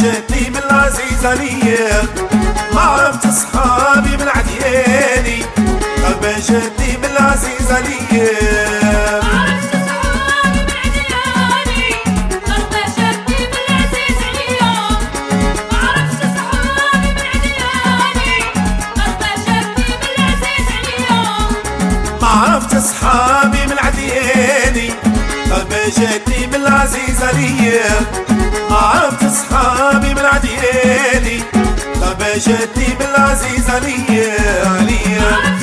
جاتني من العزيزة ليا، ما عرفت صحابي من عدياني، غربة جاتني من العزيزة ليا. عرفت صحابي من عدياني، غربة جاتني من العزيزة ليا. عرفت صحابي من عدياني، غربة جاتني من العزيزة ليا.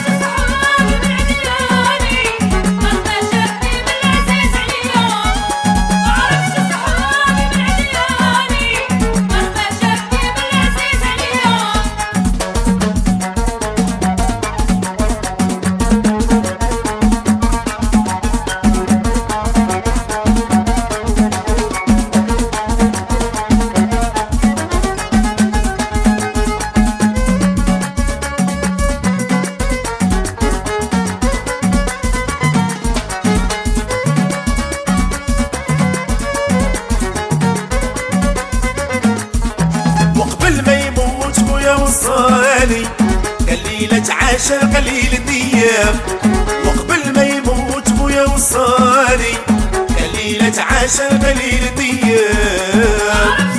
وصاني قال لي لا تعاشى قليل النيام، وقبل ما يموت بويا وصاني قال لي لا تعاشى قليل النيام.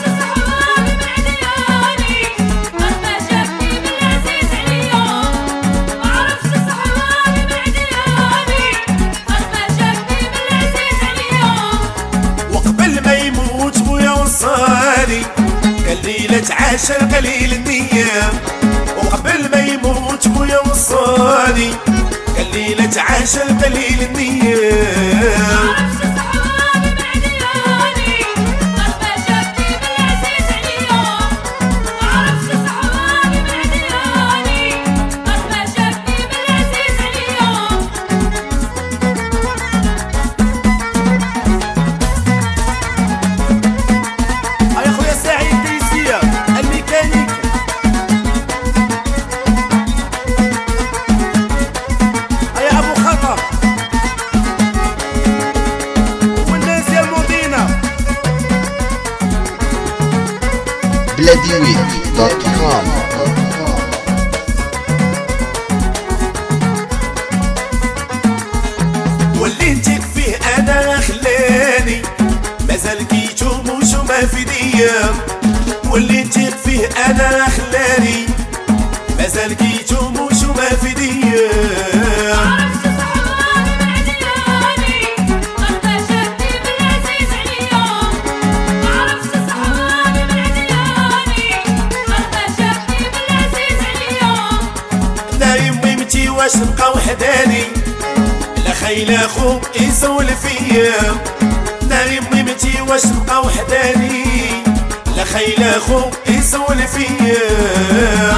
وقبل ما يموت بويا وصاني قال لي لا تعاشى قليل النيام، وقبل ما يموت بويا وصاني قال لي لا تعاشى قليل النيام. بلاديوي.com. واللي نتيق فيه انا خلاني مازال كيتوم وشو ما في ديا، واللي نتيق فيه انا خلاني مازال كيتوم وشو ما في ديا. واش نبقى وحداني لا خايل اخو يسول فيا، ناري ميمتي واش نبقى وحداني لا خايل اخو يسول فيا.